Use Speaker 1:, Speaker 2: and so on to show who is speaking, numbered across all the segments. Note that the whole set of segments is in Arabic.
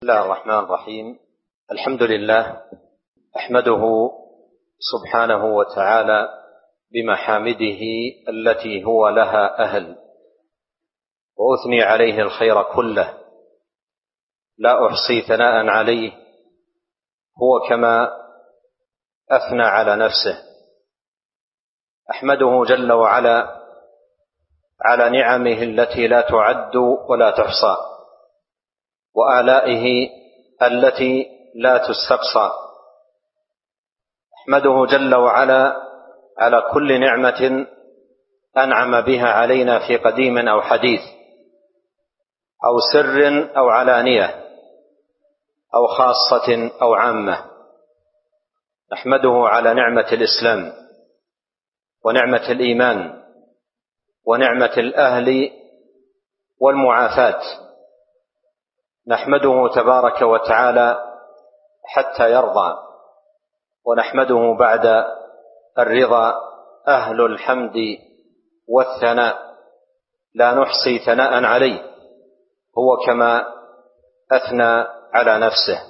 Speaker 1: بسم الله الرحمن الرحيم. الحمد لله أحمده سبحانه وتعالى بمحامده التي هو لها أهل، وأثني عليه الخير كله، لا أحصي ثناء عليه هو كما أثنى على نفسه. أحمده جل وعلا على نعمه التي لا تعد ولا تحصى، وآلائه التي لا تستقصى. أحمده جل وعلا على كل نعمة أنعم بها علينا في قديم أو حديث، أو سر أو علانية، أو خاصة أو عامة. نحمده على نعمة الإسلام، ونعمة الإيمان، ونعمة الأهل والمعافاة. نحمده تبارك وتعالى حتى يرضى، ونحمده بعد الرضا أهل الحمد والثناء، لا نحصي ثناء عليه هو كما أثنى على نفسه.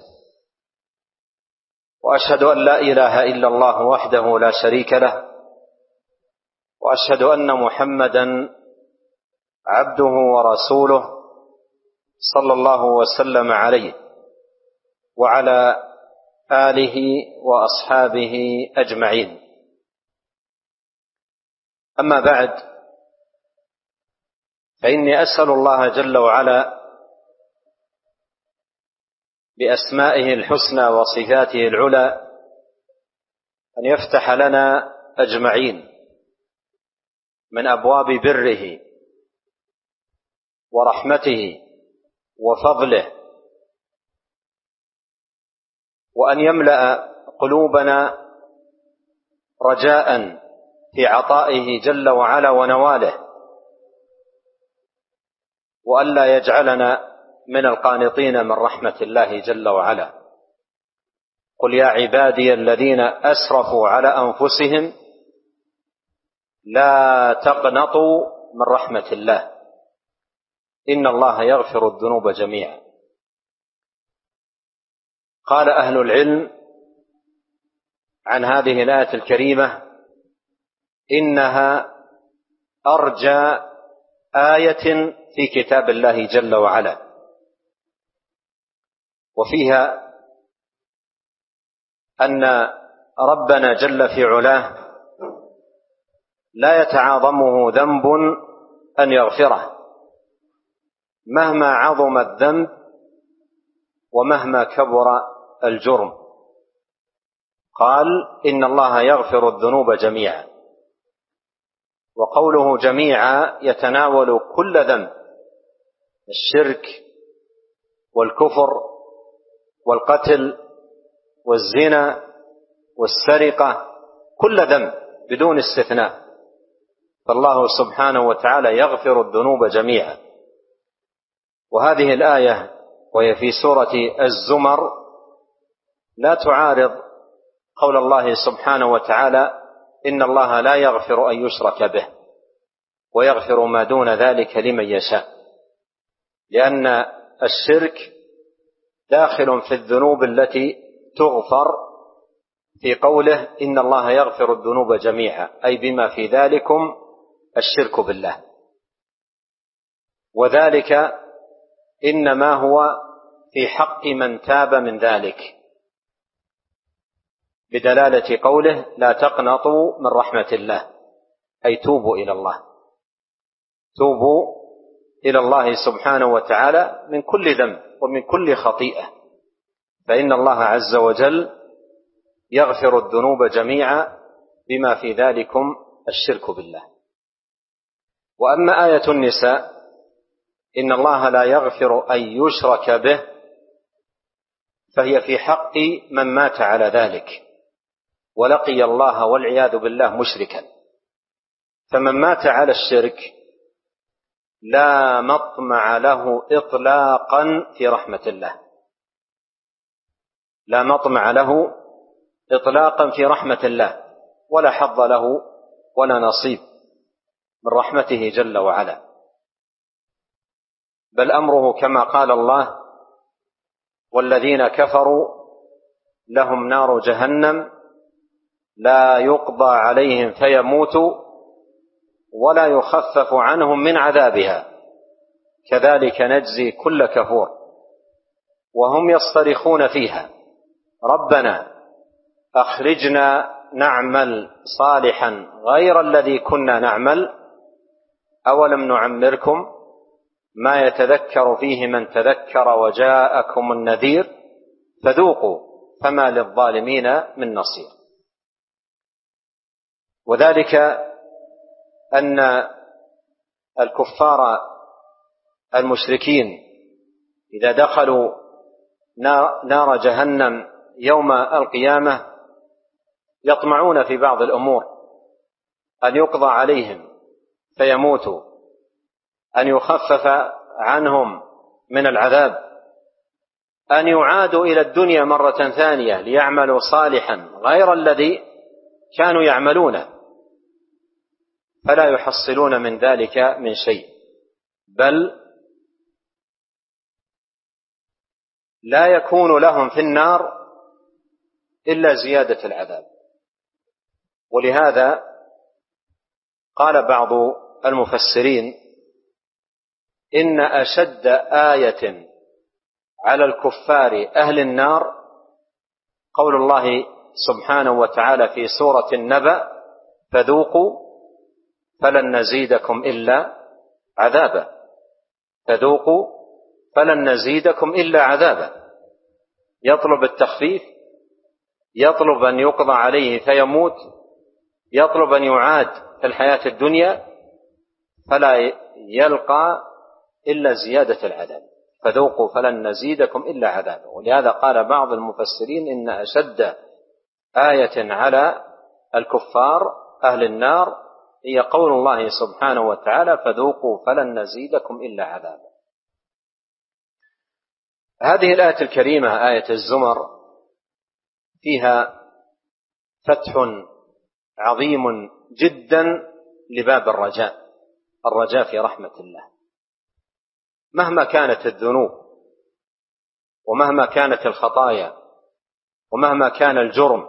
Speaker 1: وأشهد أن لا إله إلا الله وحده لا شريك له، وأشهد أن محمدا عبده ورسوله صلى الله وسلم عليه وعلى آله وأصحابه أجمعين. أما بعد، فإني أسأل الله جل وعلا بأسمائه الحسنى وصفاته العلى أن يفتح لنا أجمعين من أبواب بره ورحمته وفضله، وأن يملأ قلوبنا رجاء في عطائه جل وعلا ونواله، وأن لا يجعلنا من القانطين من رحمة الله جل وعلا. قل يا عبادي الذين أسرفوا على أنفسهم لا تقنطوا من رحمة الله إن الله يغفر الذنوب جميعا. قال أهل العلم عن هذه الآية الكريمة إنها أرجى آية في كتاب الله جل وعلا، وفيها أن ربنا جل في علاه لا يتعاظمه ذنب أن يغفره مهما عظم الذنب ومهما كبر الجرم. قال إن الله يغفر الذنوب جميعا، وقوله جميعا يتناول كل ذنب: الشرك والكفر والقتل والزنا والسرقة، كل ذنب بدون استثناء. فالله سبحانه وتعالى يغفر الذنوب جميعا. وهذه الآية وهي في سورة الزمر لا تعارض قول الله سبحانه وتعالى إن الله لا يغفر أن يشرك به ويغفر ما دون ذلك لمن يشاء، لأن الشرك داخل في الذنوب التي تغفر في قوله إن الله يغفر الذنوب جميعا، أي بما في ذلكم الشرك بالله. وذلك إنما هو في حق من تاب من ذلك، بدلالة قوله لا تقنطوا من رحمة الله، أي توبوا إلى الله، توبوا إلى الله سبحانه وتعالى من كل ذنب ومن كل خطيئة، فإن الله عز وجل يغفر الذنوب جميعا بما في ذلكم الشرك بالله. وأما آية النساء إن الله لا يغفر أن يشرك به، فهي في حق من مات على ذلك ولقي الله والعياذ بالله مشركا. فمن مات على الشرك لا مطمع له إطلاقا في رحمة الله، لا مطمع له إطلاقا في رحمة الله، ولا حظ له ولا نصيب من رحمته جل وعلا. بل أمره كما قال الله والذين كفروا لهم نار جهنم لا يقضى عليهم فيموتوا ولا يخفف عنهم من عذابها كذلك نجزي كل كفور وهم يصطرخون فيها ربنا أخرجنا نعمل صالحا غير الذي كنا نعمل أولم نعمركم ما يتذكر فيه من تذكر وجاءكم النذير فذوقوا فما للظالمين من نصير. وذلك أن الكفار المشركين إذا دخلوا نار جهنم يوم القيامة يطمعون في بعض الأمور، أن يقضى عليهم فيموتوا، أن يخفف عنهم من العذاب، أن يعادوا إلى الدنيا مرة ثانية ليعملوا صالحا غير الذي كانوا يعملونه، فلا يحصلون من ذلك من شيء، بل لا يكون لهم في النار إلا زيادة العذاب. ولهذا قال بعض المفسرين إن أشد آية على الكفار أهل النار قول الله سبحانه وتعالى في سورة النبأ فذوقوا فلن نزيدكم إلا عذابا، فذوقوا فلن نزيدكم إلا عذابا. يطلب التخفيف، يطلب أن يقضى عليه فيموت، يطلب أن يعاد في الحياة الدنيا، فلا يلقى إلا زيادة العذاب، فذوقوا فلن نزيدكم إلا عذابا. ولهذا قال بعض المفسرين إن أشد آية على الكفار أهل النار هي قول الله سبحانه وتعالى فذوقوا فلن نزيدكم إلا عذابا. هذه الآية الكريمة آية الزمر فيها فتح عظيم جدا لباب الرجاء في رحمة الله، مهما كانت الذنوب ومهما كانت الخطايا ومهما كان الجرم.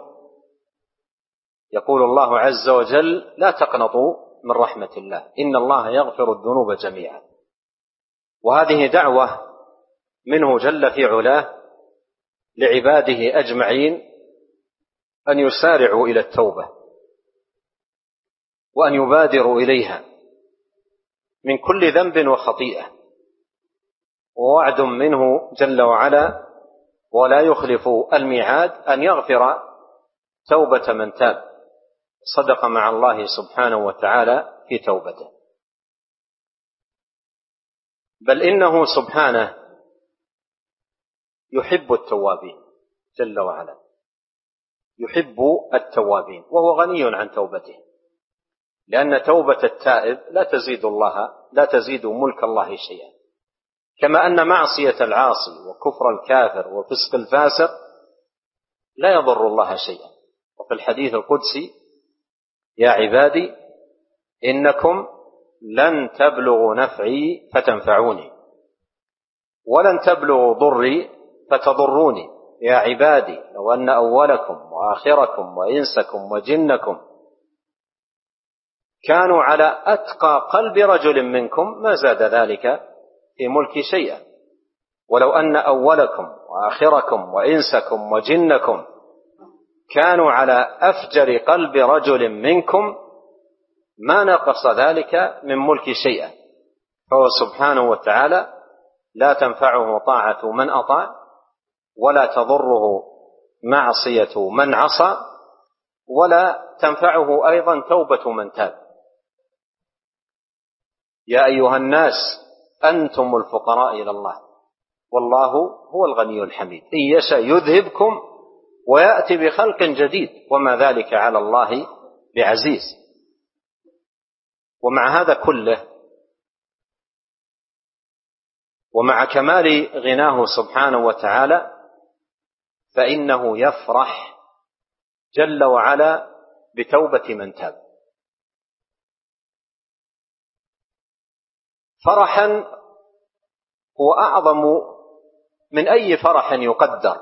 Speaker 1: يقول الله عز وجل لا تقنطوا من رحمة الله إن الله يغفر الذنوب جميعا. وهذه دعوة منه جل في علاه لعباده أجمعين أن يسارعوا إلى التوبة وأن يبادروا إليها من كل ذنب وخطيئة، ووعد منه جل وعلا ولا يخلف الميعاد أن يغفر توبة من تاب صدق مع الله سبحانه وتعالى في توبته. بل إنه سبحانه يحب التوابين جل وعلا، يحب التوابين وهو غني عن توبته، لأن توبة التائب لا تزيد ملك الله شيئا، كما أن معصية العاصي وكفر الكافر وفسق الفاسق لا يضر الله شيئا. وفي الحديث القدسي يا عبادي إنكم لن تبلغوا نفعي فتنفعوني ولن تبلغوا ضري فتضروني. يا عبادي لو أن أولكم وآخركم وإنسكم وجنكم كانوا على أتقى قلب رجل منكم ما زاد ذلك في ملكي شيئا، ولو أن أولكم وآخركم وإنسكم وجنكم كانوا على أفجر قلب رجل منكم ما نقص ذلك من ملكي شيئا. فهو سبحانه وتعالى لا تنفعه طاعة من أطاع ولا تضره معصية من عصى ولا تنفعه أيضا توبة من تاب. يا أيها الناس أنتم الفقراء إلى الله والله هو الغني الحميد إن يشأ يذهبكم ويأتي بخلق جديد وما ذلك على الله بعزيز. ومع هذا كله ومع كمال غناه سبحانه وتعالى فإنه يفرح جل وعلا بتوبة من تاب فرحا هو أعظم من أي فرح يقدر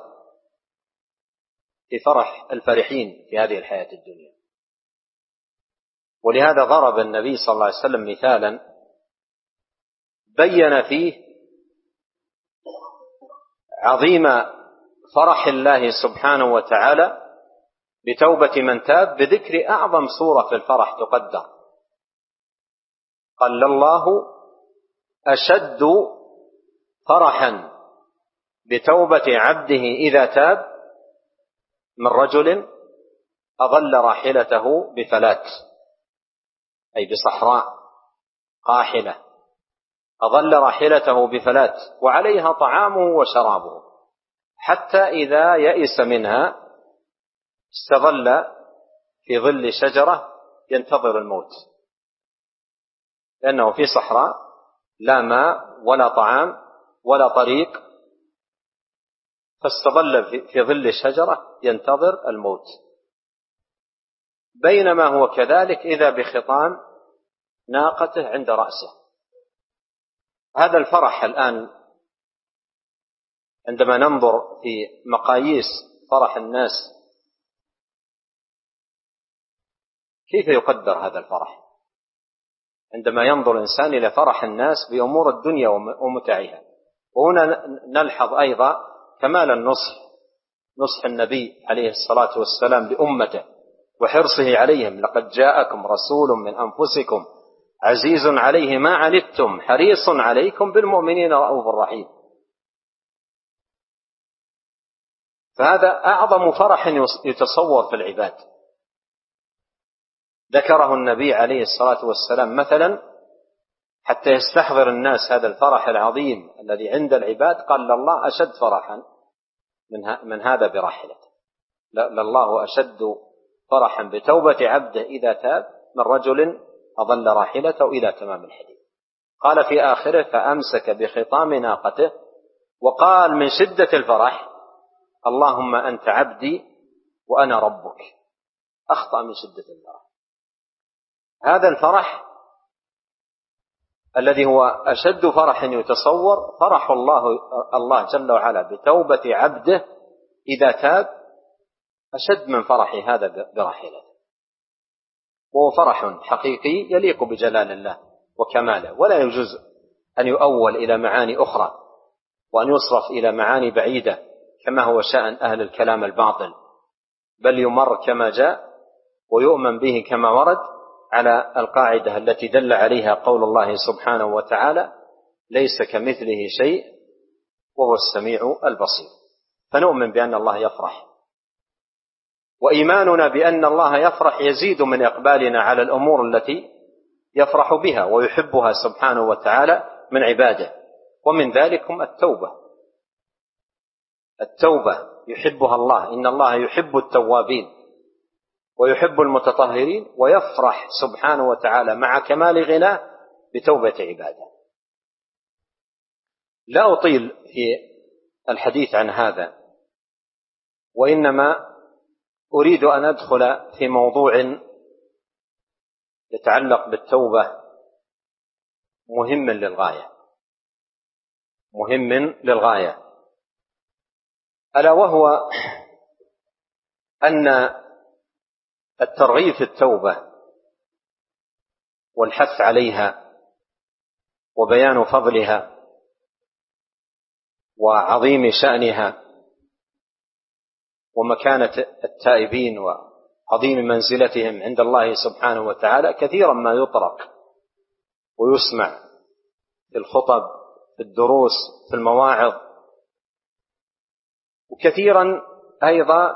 Speaker 1: في فرح الفرحين في هذه الحياة الدنيا. ولهذا ضرب النبي صلى الله عليه وسلم مثالا بين فيه عظيم فرح الله سبحانه وتعالى بتوبة من تاب بذكر أعظم صورة في الفرح تقدر. قال الله أشد فرحا بتوبة عبده إذا تاب من رجل أظل راحلته بفلات، أي بصحراء قاحلة، أظل راحلته بفلات وعليها طعامه وشرابه، حتى إذا يئس منها استظل في ظل شجرة ينتظر الموت، لأنه في صحراء لا ماء ولا طعام ولا طريق، فاستظل في ظل الشجرة ينتظر الموت. بينما هو كذلك إذا بخطام ناقته عند رأسه. هذا الفرح الآن عندما ننظر في مقاييس فرح الناس كيف يقدر هذا الفرح؟ عندما ينظر الإنسان إلى فرح الناس بأمور الدنيا ومتعها. وهنا نلحظ أيضا كمال نصح النبي عليه الصلاة والسلام لأمته وحرصه عليهم: لقد جاءكم رسول من أنفسكم عزيز عليه ما عنتم حريص عليكم بالمؤمنين رؤوف رحيم. فهذا أعظم فرح يتصور في العباد. ذكره النبي عليه الصلاة والسلام مثلا حتى يستحضر الناس هذا الفرح العظيم الذي عند العباد. قال الله أشد فرحا من هذا براحلته، لله أشد فرحا بتوبة عبده إذا تاب من رجل أظل راحلته إلى تمام الحديث. قال في آخره: فأمسك بخطام ناقته وقال من شدة الفرح: اللهم أنت عبدي وأنا ربك. أخطأ من شدة الفرح. هذا الفرح الذي هو أشد فرح يتصور فرح الله جل وعلا بتوبة عبده إذا تاب أشد من فرح هذا براحلته، وهو فرح حقيقي يليق بجلال الله وكماله، ولا يجوز أن يؤول إلى معاني أخرى وأن يصرف إلى معاني بعيدة كما هو شأن أهل الكلام الباطل، بل يمر كما جاء ويؤمن به كما ورد على القاعدة التي دل عليها قول الله سبحانه وتعالى: ليس كمثله شيء وهو السميع البصير. فنؤمن بأن الله يفرح، وإيماننا بأن الله يفرح يزيد من إقبالنا على الأمور التي يفرح بها ويحبها سبحانه وتعالى من عباده، ومن ذلكم التوبة يحبها الله، إن الله يحب التوابين ويحب المتطهرين، ويفرح سبحانه وتعالى مع كمال غناه بتوبة عباده. لا أطيل في الحديث عن هذا، وإنما أريد أن أدخل في موضوع يتعلق بالتوبة مهم للغاية، ألا وهو أن الترغيب في التوبة والحث عليها وبيان فضلها وعظيم شأنها ومكانة التائبين وعظيم منزلتهم عند الله سبحانه وتعالى كثيرا ما يطرق ويسمع في الخطب، في الدروس، في المواعظ، وكثيرا أيضا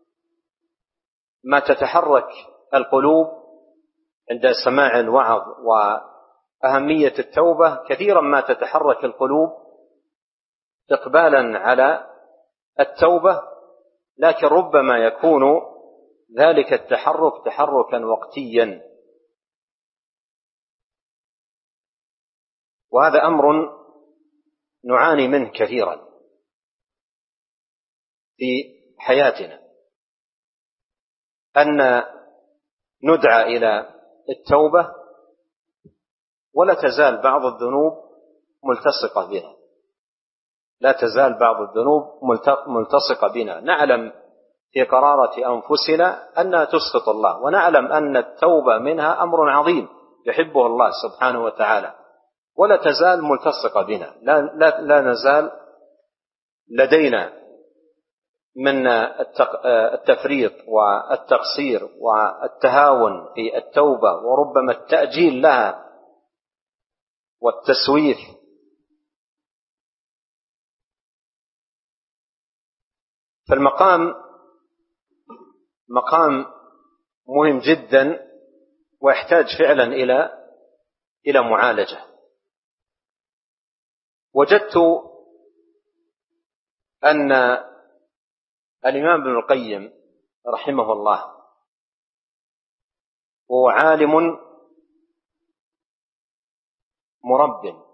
Speaker 1: ما تتحرك القلوب عند سماع الوعظ وأهمية التوبة، كثيرا ما تتحرك القلوب إقبالا على التوبة، لكن ربما يكون ذلك التحرك تحركا وقتيا، وهذا أمر نعاني منه كثيرا في حياتنا، أن ندعى إلى التوبة ولا تزال بعض الذنوب ملتصقة بها، لا تزال بعض الذنوب ملتصقة بنا، نعلم في قرارة أنفسنا أنها تسخط الله، ونعلم أن التوبة منها أمر عظيم يحبه الله سبحانه وتعالى، ولا تزال ملتصقة بنا، لا نزال لدينا من التفريط والتقصير والتهاون في التوبة، وربما التأجيل لها والتسويف. فالمقام مقام مهم جدا، ويحتاج فعلا إلى معالجة. وجدت أن الإمام ابن القيم رحمه الله هو عالم مرب،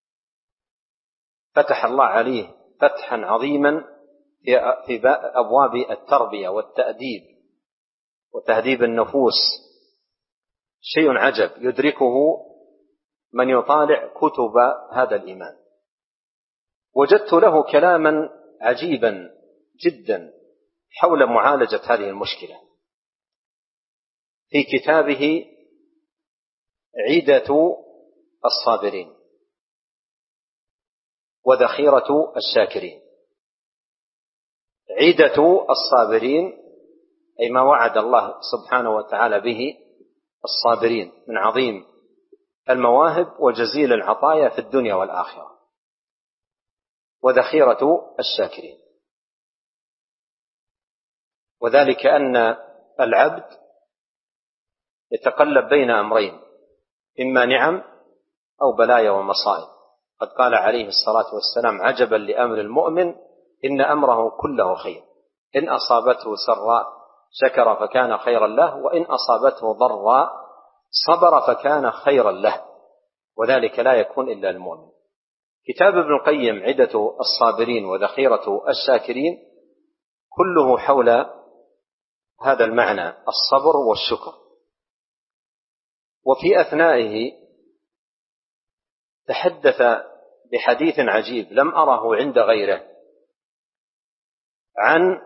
Speaker 1: فتح الله عليه فتحا عظيما في أبواب التربية والتأديب وتهذيب النفوس، شيء عجب يدركه من يطالع كتب هذا الإمام. وجدت له كلاما عجيبا جدا حول معالجة هذه المشكلة في كتابه عدة الصابرين وذخيرة الشاكرين. عدة الصابرين أي ما وعد الله سبحانه وتعالى به الصابرين من عظيم المواهب وجزيل العطايا في الدنيا والآخرة، وذخيرة الشاكرين، وذلك أن العبد يتقلب بين أمرين، إما نعم أو بلايا ومصائب. قد قال عليه الصلاة والسلام: عجبا لأمر المؤمن إن أمره كله خير، إن أصابته سراء شكر فكان خيرا له، وإن أصابته ضراء صبر فكان خيرا له، وذلك لا يكون إلا المؤمن. كتاب ابن القيم عدة الصابرين وذخيرة الشاكرين كله حول هذا المعنى، الصبر والشكر. وفي أثنائه تحدث بحديث عجيب لم أره عند غيره عن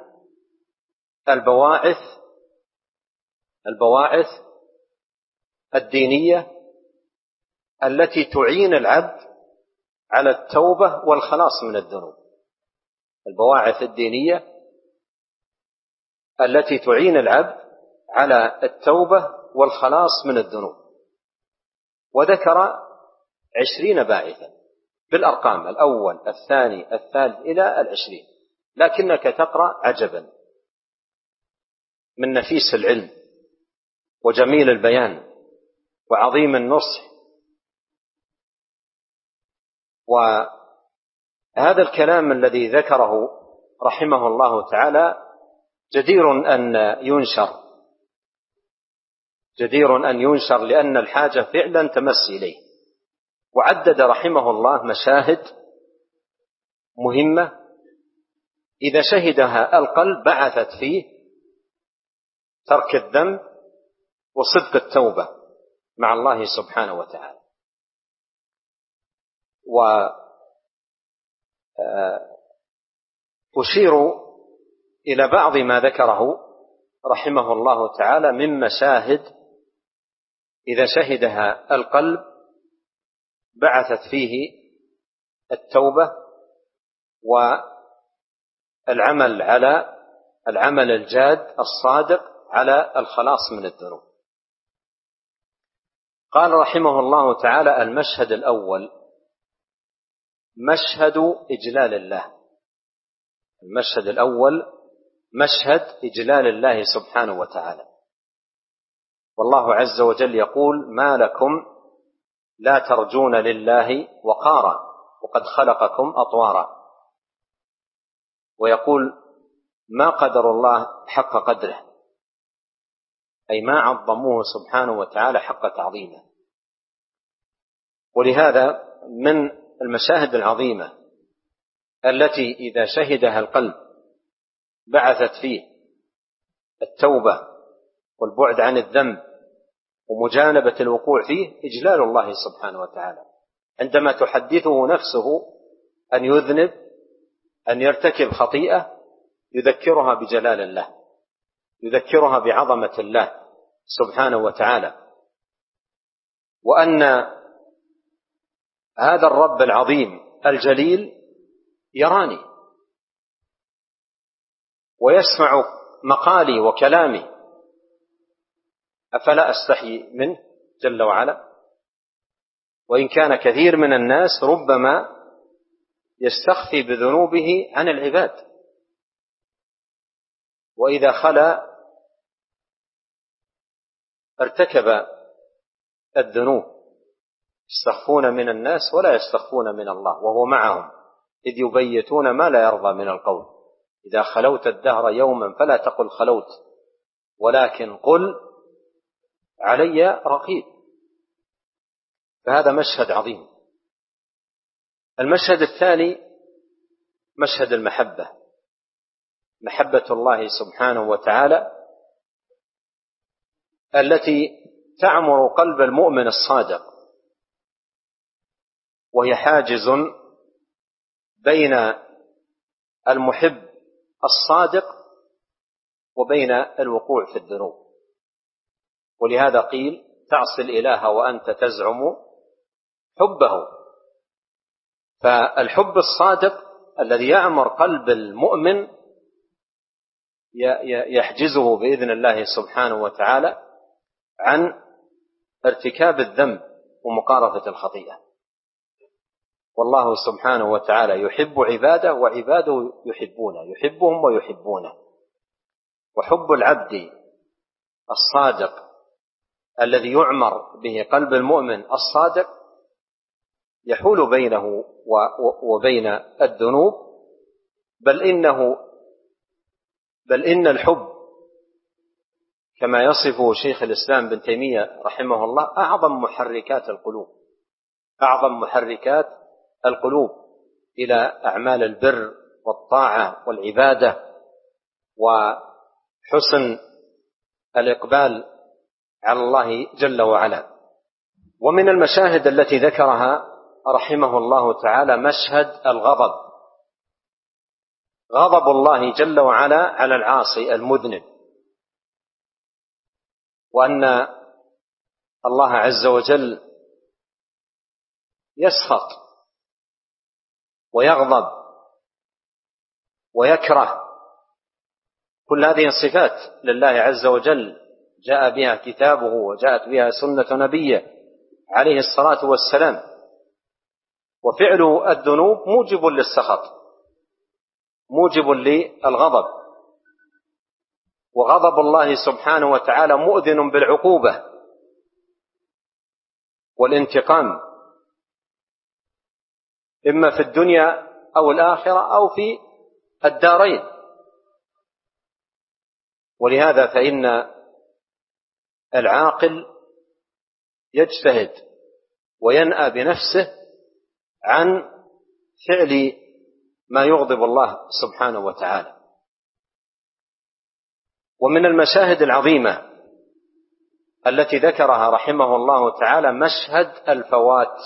Speaker 1: البواعث الدينية التي تعين العبد على التوبة والخلاص من الذنوب. البواعث الدينية التي تعين العبد على التوبة والخلاص من الذنوب، وذكر 20 باعثا بالأرقام، الأول الثاني الثالث إلى 20، لكنك تقرأ عجبا من نفيس العلم وجميل البيان وعظيم النصح. وهذا الكلام الذي ذكره رحمه الله تعالى جدير أن ينشر لأن الحاجة فعلا تمس إليه. وعدد رحمه الله مشاهد مهمة إذا شهدها القلب بعثت فيه ترك الذنب وصدق التوبة مع الله سبحانه وتعالى. وأشير إلى بعض ما ذكره رحمه الله تعالى من مشاهد إذا شهدها القلب بعثت فيه التوبة والعمل على العمل الجاد الصادق على الخلاص من الذنوب. قال رحمه الله تعالى: المشهد الأول مشهد إجلال الله. المشهد الأول مشهد إجلال الله سبحانه وتعالى. والله عز وجل يقول: ما لكم لا ترجون لله وقارا وقد خلقكم أطوارا. ويقول: ما قدر الله حق قدره، أي ما عظموه سبحانه وتعالى حق تعظيمه. ولهذا من المشاهد العظيمة التي إذا شهدها القلب بعثت فيه التوبة والبعد عن الذنب ومجانبة الوقوع فيه إجلال الله سبحانه وتعالى، عندما تحدثه نفسه أن يذنب أن يرتكب خطيئة يذكرها بجلال الله، يذكرها بعظمة الله سبحانه وتعالى، وأن هذا الرب العظيم الجليل يراني ويسمع مقالي وكلامي، أفلا أستحي منه جل وعلا؟ وإن كان كثير من الناس ربما يستخفي بذنوبه عن العباد، وإذا خلا ارتكب الذنوب، يستخفون من الناس ولا يستخفون من الله وهو معهم إذ يبيتون ما لا يرضى من القول. إذا خلوت الدهر يوما فلا تقل خلوت، ولكن قل علي رقيب. فهذا مشهد عظيم. المشهد الثاني مشهد المحبة، محبة الله سبحانه وتعالى التي تعمر قلب المؤمن الصادق، وهي حاجز بين المحب الصادق وبين الوقوع في الذنوب. ولهذا قيل تعصي الإله وأنت تزعم حبه. فالحب الصادق الذي يعمر قلب المؤمن يحجزه بإذن الله سبحانه وتعالى عن ارتكاب الذنب ومقارفة الخطيئة. والله سبحانه وتعالى يحب عباده وعباده يحبونه، يحبهم ويحبونه. وحب العبد الصادق الذي يعمر به قلب المؤمن الصادق يحول بينه وبين الذنوب، بل إن الحب كما يصفه شيخ الإسلام بن تيمية رحمه الله أعظم محركات القلوب، أعظم محركات القلوب إلى أعمال البر والطاعة والعبادة وحسن الإقبال على الله جل وعلا. ومن المشاهد التي ذكرها رحمه الله تعالى مشهد الغضب، غضب الله جل وعلا على العاصي المذنب، وأن الله عز وجل يسخط ويغضب ويكره. كل هذه الصفات لله عز وجل جاء بها كتابه وجاءت بها سنة نبيه عليه الصلاة والسلام. وفعل الذنوب موجب للسخط، موجب للغضب، وغضب الله سبحانه وتعالى مؤذن بالعقوبة والانتقام، إما في الدنيا أو الآخرة أو في الدارين. ولهذا فإن العاقل يجتهد وينأى بنفسه عن فعل ما يغضب الله سبحانه وتعالى. ومن المشاهد العظيمة التي ذكرها رحمه الله تعالى مشهد الفوات،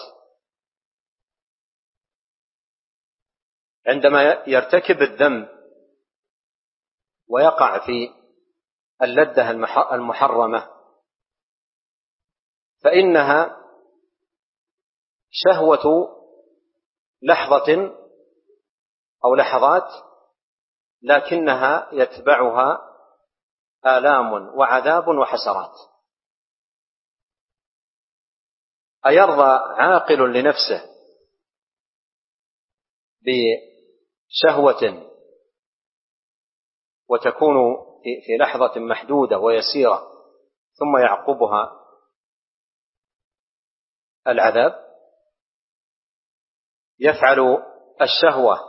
Speaker 1: عندما يرتكب الذنب ويقع في اللذة المحرمة فإنها شهوة لحظة أو لحظات، لكنها يتبعها آلام وعذاب وحسرات. أيرضى عاقل لنفسه بشهوة وتكون في لحظة محدودة ويسيرة ثم يعقبها العذاب؟ يفعل الشهوة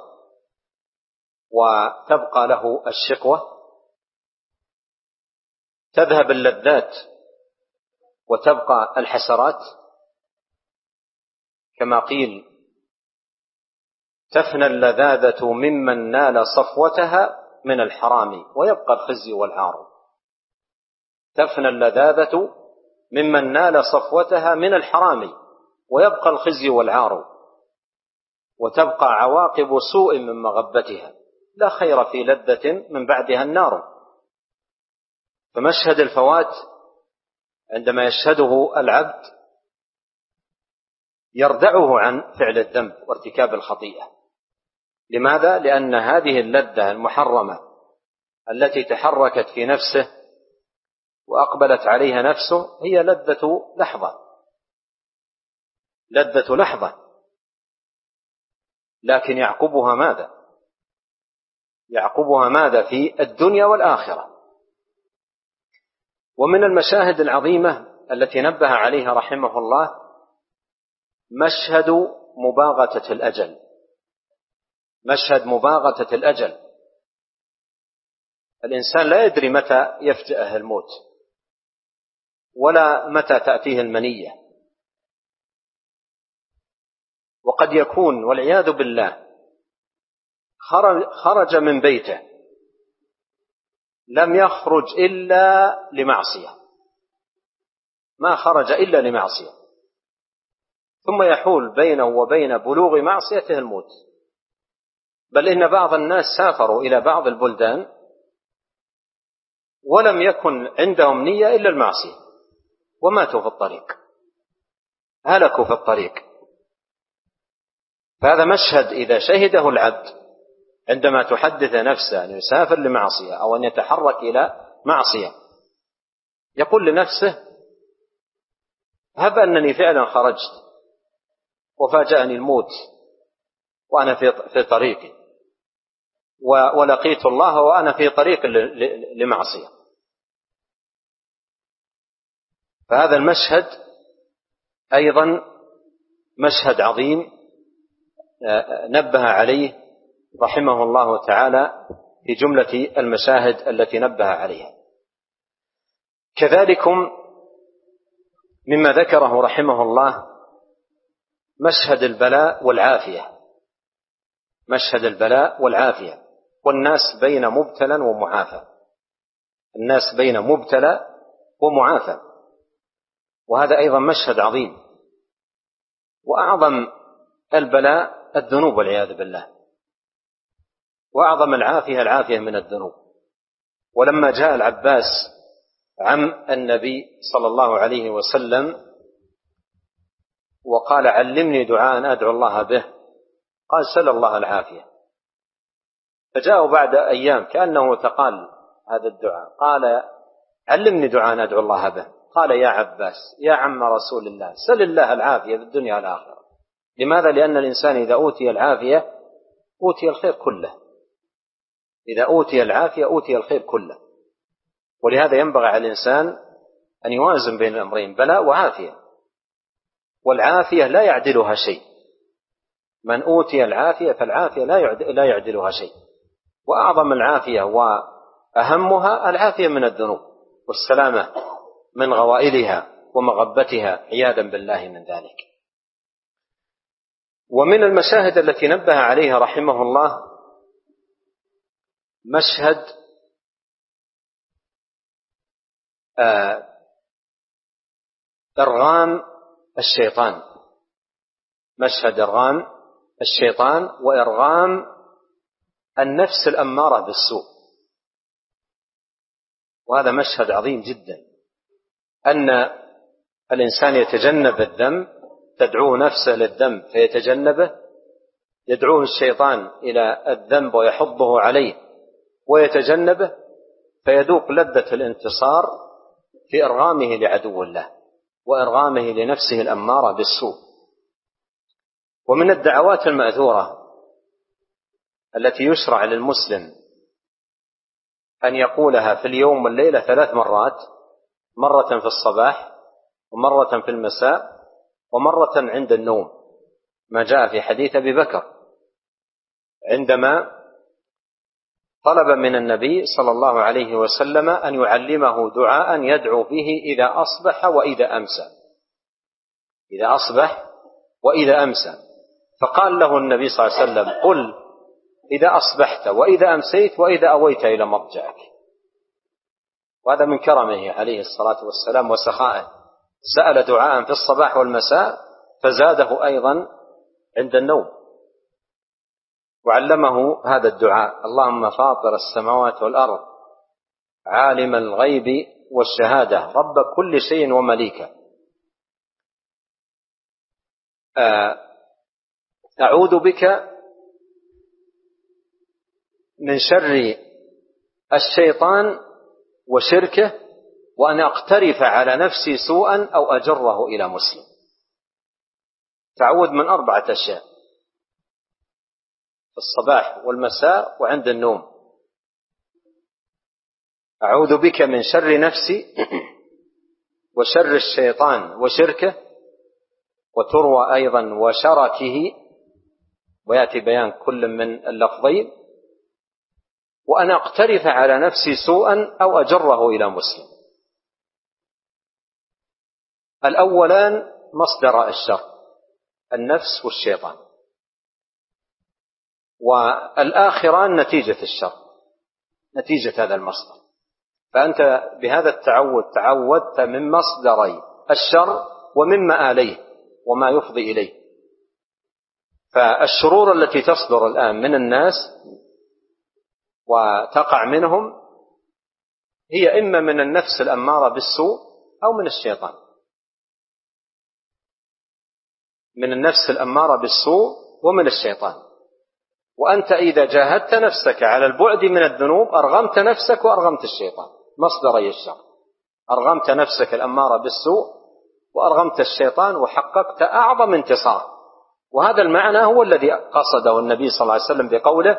Speaker 1: وتبقى له الشقوة، تذهب اللذات وتبقى الحسرات، كما قيل تفنى اللذاذة ممن نال صفوتها من الحرام ويبقى الخزي والعار. تفنى اللذاذة ممن نال صفوتها من الحرام ويبقى الخزي والعار. وتبقى عواقب سوء من مغبتها، لا خير في لذة من بعدها النار. فمشهد الفوات عندما يشهده العبد يردعه عن فعل الذنب وارتكاب الخطيئة. لماذا؟ لأن هذه اللذة المحرمة التي تحركت في نفسه وأقبلت عليها نفسه هي لذة لحظة، لكن يعقبها ماذا؟ يعقبها ماذا في الدنيا والآخرة؟ ومن المشاهد العظيمة التي نبه عليها رحمه الله مشهد مباغتة الأجل. مشهد مباغتة الأجل، الإنسان لا يدري متى يفجأه الموت ولا متى تأتيه المنية، وقد يكون والعياذ بالله خرج من بيته لم يخرج إلا لمعصية، ما خرج إلا لمعصية، ثم يحول بينه وبين بلوغ معصيته الموت. بل إن بعض الناس سافروا إلى بعض البلدان ولم يكن عندهم نية إلا المعصية وماتوا في الطريق، هلكوا في الطريق. فهذا مشهد إذا شهده العبد عندما تحدث نفسه أن يسافر لمعصية أو أن يتحرك إلى معصية، يقول لنفسه هب أنني فعلا خرجت وفاجأني الموت وأنا في طريقي، ولقيت الله وأنا في طريق لمعصية. فهذا المشهد أيضا مشهد عظيم نبه عليه رحمه الله تعالى في جملة المشاهد التي نبه عليها. كذلك مما ذكره رحمه الله مشهد البلاء والعافية. مشهد البلاء والعافية، والناس بين مبتلى ومعافى، الناس بين مبتلى ومعافى، وهذا أيضا مشهد عظيم. وأعظم البلاء الذنوب والعياذ بالله، وأعظم العافية من الذنوب. ولما جاء العباس عم النبي صلى الله عليه وسلم وقال علمني دعاء أدعو الله به، قال سل الله العافية. فجاءوا بعد أيام كأنه تقال هذا الدعاء، قال علمني دعاء أدعو الله به، قال يا عباس يا عم رسول الله سل الله العافية في الدنيا والآخرة. لماذا؟ لأن الإنسان إذا أوتي العافية أوتي الخير كله، إذا أوتي العافية أوتي الخير كله. ولهذا ينبغي على الإنسان أن يوازن بين الأمرين، بلاء وعافية، والعافية لا يعدلها شيء. من أوتي العافية فالعافية لا يعدلها شيء. وأعظم العافية وأهمها العافية من الذنوب والسلامة من غوائلها ومغبتها عياذا بالله من ذلك. ومن المشاهد التي نبه عليها رحمه الله مشهد إرغام الشيطان، مشهد إرغام الشيطان وإرغام النفس الأمارة بالسوء. وهذا مشهد عظيم جدا، أن الإنسان يتجنب الذنب، تدعوه نفسه للذنب فيتجنبه، يدعوه الشيطان إلى الذنب ويحضه عليه ويتجنبه، فيذوق لذة الانتصار في إرغامه لعدو الله وإرغامه لنفسه الأمارة بالسوء. ومن الدعوات المأثورة التي يشرع للمسلم أن يقولها في اليوم والليلة 3 مرات، مرة في الصباح ومرة في المساء ومرة عند النوم، ما جاء في حديث أبي بكر عندما طلب من النبي صلى الله عليه وسلم أن يعلمه دعاء يدعو به إذا أصبح وإذا أمسى، إذا أصبح وإذا أمسى. فقال له النبي صلى الله عليه وسلم قل إذا أصبحت وإذا أمسيت وإذا أويت إلى مضجعك. وهذا من كرمه عليه الصلاة والسلام وسخائه، سأل دعاء في الصباح والمساء فزاده أيضا عند النوم. وعلمه هذا الدعاء: اللهم فاطر السماوات والأرض عالم الغيب والشهادة رب كل شيء ومليكه، أعوذ بك من شر الشيطان وشركه، وأن أقترف على نفسي سوءا أو أجره إلى مسلم. تعوذ من 4 أشياء: في الصباح والمساء وعند النوم. أعوذ بك من شر نفسي وشر الشيطان وشركه، وتروى أيضا وشركه، ويأتي بيان كل من اللفظين، وأن أقترف على نفسي سوءا أو أجره إلى مسلم. الأولان مصدر الشر، النفس والشيطان، والآخران نتيجة الشر، نتيجة هذا المصدر. فأنت بهذا التعوذ تعوذت من مصدري الشر ومن مآليه وما يفضي إليه. فالشرور التي تصدر الآن من الناس وتقع منهم هي إما من النفس الأمارة بالسوء أو من الشيطان. من النفس الأمارة بالسوء ومن الشيطان. وأنت إذا جاهدت نفسك على البعد من الذنوب أرغمت نفسك وأرغمت الشيطان، مصدري الشر. أرغمت نفسك الأمارة بالسوء وأرغمت الشيطان، وحققت أعظم انتصار. وهذا المعنى هو الذي قصده النبي صلى الله عليه وسلم بقوله: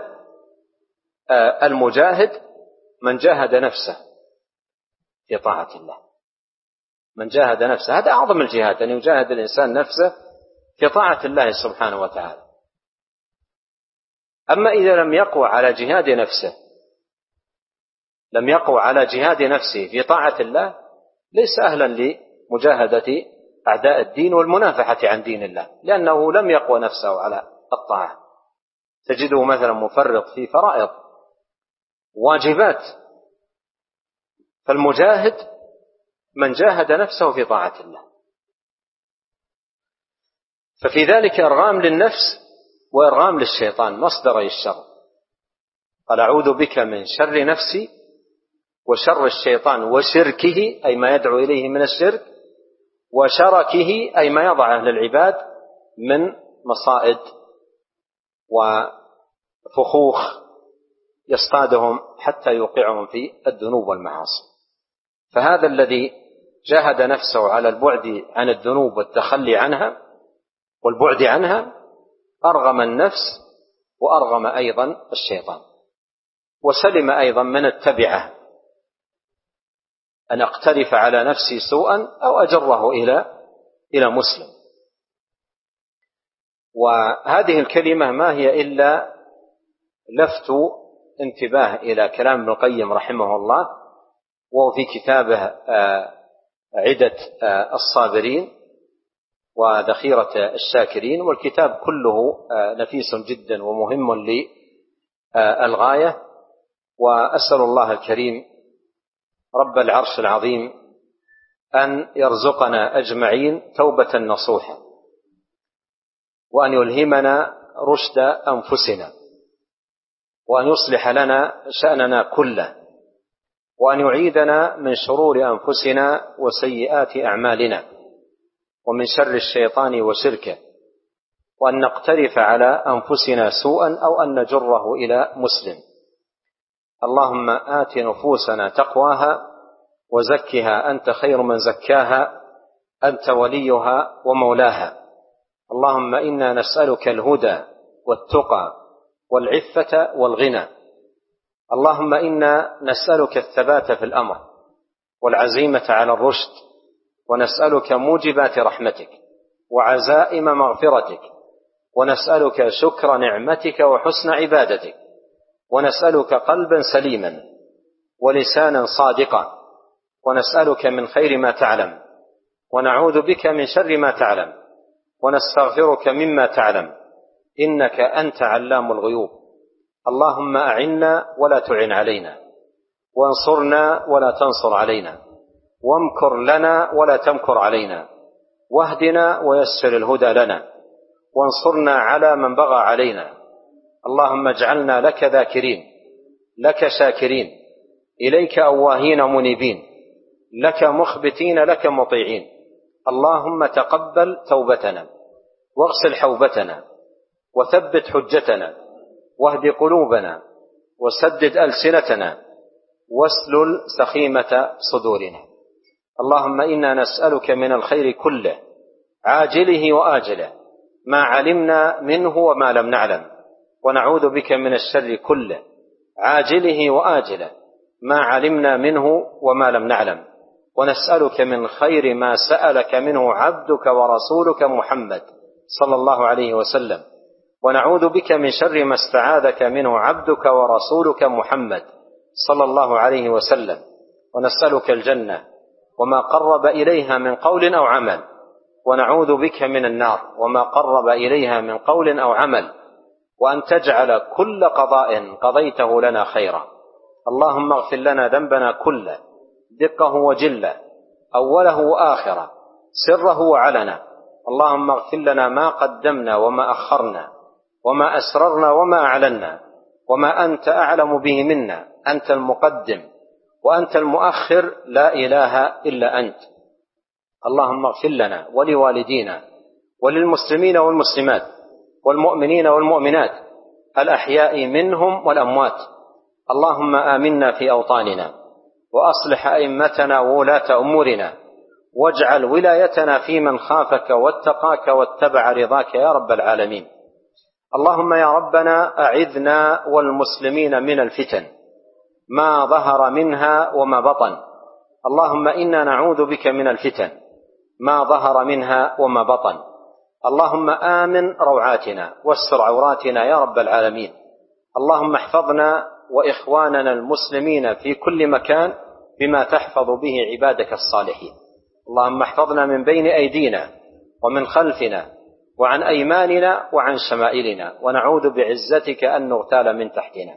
Speaker 1: المجاهد من جاهد نفسه في طاعة الله. من جاهد نفسه، هذا أعظم الجهاد، أن يجاهد الإنسان نفسه في طاعة الله سبحانه وتعالى. أما إذا لم يقوى على جهاد نفسه، لم يقوى على جهاد نفسه في طاعة الله، ليس أهلا لمجاهدة أعداء الدين والمنافحة عن دين الله، لأنه لم يقوى نفسه على الطاعة. تجده مثلا مفرط في فرائض واجبات. فالمجاهد من جاهد نفسه في طاعة الله. ففي ذلك إرغام للنفس وإرغام للشيطان، مصدري الشر. قال: أعوذ بك من شر نفسي وشر الشيطان وشركه، أي ما يدعو إليه من الشرك، وشركه أي ما يضعه للعباد من مصائد وفخوخ يصطادهم حتى يوقعهم في الذنوب والمعاصي. فهذا الذي جاهد نفسه على البعد عن الذنوب والتخلي عنها والبعد عنها أرغم النفس وأرغم أيضا الشيطان، وسلم أيضا من التبعة، أن أقترف على نفسي سوءا أو أجره إلى مسلم. وهذه الكلمة ما هي إلا لفت انتباه إلى كلام ابن القيم رحمه الله، وهو في كتابه عدة الصابرين وذخيرة الشاكرين، والكتاب كله نفيس جدا ومهم للغاية. وأسأل الله الكريم رب العرش العظيم أن يرزقنا أجمعين توبة نصوحة، وأن يلهمنا رشد أنفسنا، وأن يصلح لنا شأننا كله، وأن يعيذنا من شرور أنفسنا وسيئات أعمالنا، ومن شر الشيطان وشركه، وأن نقترف على أنفسنا سوءا أو أن نجره إلى مسلم. اللهم آت نفوسنا تقواها وزكها أنت خير من زكاها، أنت وليها ومولاها. اللهم إنا نسألك الهدى والتقى والعفة والغنى. اللهم إنا نسألك الثبات في الأمر والعزيمة على الرشد، ونسألك موجبات رحمتك وعزائم مغفرتك، ونسألك شكر نعمتك وحسن عبادتك، ونسألك قلبا سليما ولسانا صادقا، ونسألك من خير ما تعلم، ونعوذ بك من شر ما تعلم، ونستغفرك مما تعلم، إنك أنت علام الغيوب. اللهم أعنا ولا تعن علينا، وانصرنا ولا تنصر علينا، وامكر لنا ولا تمكر علينا، واهدنا ويسر الهدى لنا، وانصرنا على من بغى علينا، اللهم اجعلنا لك ذاكرين، لك شاكرين، إليك أواهين منيبين، لك مخبتين، لك مطيعين. اللهم تقبل توبتنا، واغسل حوبتنا، وثبت حجتنا، واهد قلوبنا، وسدد ألسنتنا، واسلل سخيمة صدورنا. اللهم إنا نسألك من الخير كله عاجله وآجله، ما علمنا منه وما لم نعلم، ونعوذ بك من الشر كله عاجله وآجله، ما علمنا منه وما لم نعلم، ونسألك من خير ما سألك منه عبدك ورسولك محمد صلى الله عليه وسلم، ونعوذ بك من شر ما استعاذك منه عبدك ورسولك محمد صلى الله عليه وسلم، ونسألك الجنة وما قرب إليها من قول أو عمل، ونعوذ بك من النار وما قرب إليها من قول أو عمل، وأن تجعل كل قضاء قضيته لنا خيرا. اللهم اغفر لنا ذنبنا كله، دقه وجله، أوله وآخره، سره وعلنا. اللهم اغفر لنا ما قدمنا وما أخرنا، وما أسررنا وما أعلنا، وما أنت أعلم به منا. أنت المقدم وأنت المؤخر، لا إله إلا أنت. اللهم اغفر لنا ولوالدينا وللمسلمين والمسلمات والمؤمنين والمؤمنات الأحياء منهم والأموات. اللهم آمنا في أوطاننا، وأصلح أئمتنا وولاة أمورنا، واجعل ولايتنا في من خافك واتقاك واتبع رضاك يا رب العالمين. اللهم يا ربنا أعذنا والمسلمين من الفتن ما ظهر منها وما بطن. اللهم إنا نعوذ بك من الفتن ما ظهر منها وما بطن. اللهم آمن روعاتنا واستر عوراتنا يا رب العالمين. اللهم احفظنا وإخواننا المسلمين في كل مكان بما تحفظ به عبادك الصالحين. اللهم احفظنا من بين أيدينا ومن خلفنا وعن أيماننا وعن شمائلنا، ونعوذ بعزتك أن نغتال من تحتنا.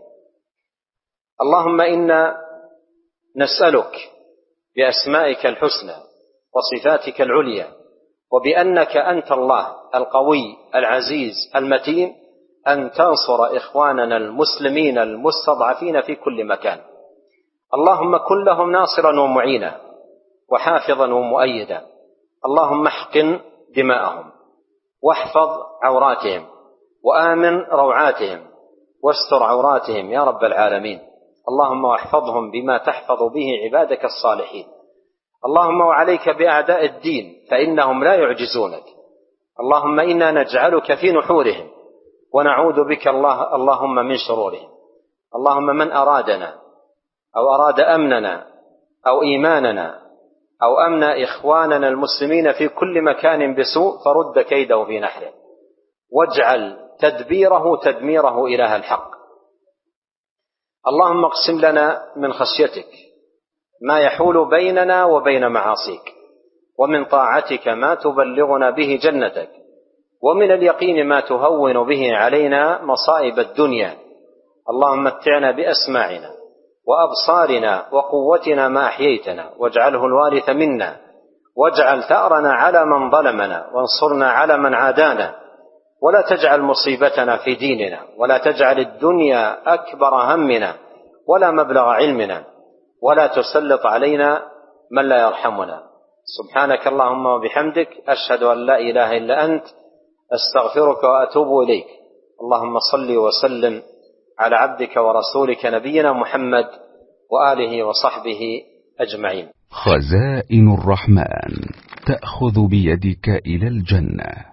Speaker 1: اللهم إنا نسألك بأسمائك الحسنى وصفاتك العليا، وبأنك أنت الله القوي العزيز المتين، أن تنصر إخواننا المسلمين المستضعفين في كل مكان. اللهم كن لهم ناصرا ومعينا وحافظا ومؤيدا. اللهم احقن دماءهم، واحفظ عوراتهم، وآمن روعاتهم، واستر عوراتهم يا رب العالمين. اللهم واحفظهم بما تحفظ به عبادك الصالحين. اللهم وعليك بأعداء الدين فإنهم لا يعجزونك. اللهم إنا نجعلك في نحورهم ونعوذ بك اللهم من شرورهم. اللهم من أرادنا أو أراد أمننا أو إيماننا أو أمن إخواننا المسلمين في كل مكان بسوء فرد كيده في نحره، واجعل تدبيره تدميره إله الحق. اللهم اقسم لنا من خشيتك ما يحول بيننا وبين معاصيك، ومن طاعتك ما تبلغنا به جنتك، ومن اليقين ما تهون به علينا مصائب الدنيا. اللهم متعنا بأسماعنا وأبصارنا وقوتنا ما أحييتنا، واجعله الوارث منا، واجعل ثأرنا على من ظلمنا، وانصرنا على من عادانا، ولا تجعل مصيبتنا في ديننا، ولا تجعل الدنيا أكبر همنا ولا مبلغ علمنا، ولا تسلط علينا من لا يرحمنا. سبحانك اللهم وبحمدك، أشهد أن لا إله إلا أنت، أستغفرك وأتوب إليك. اللهم صل وسلم على عبدك ورسولك نبينا محمد وآله وصحبه أجمعين.
Speaker 2: خزائن الرحمن تأخذ بيدك إلى الجنة.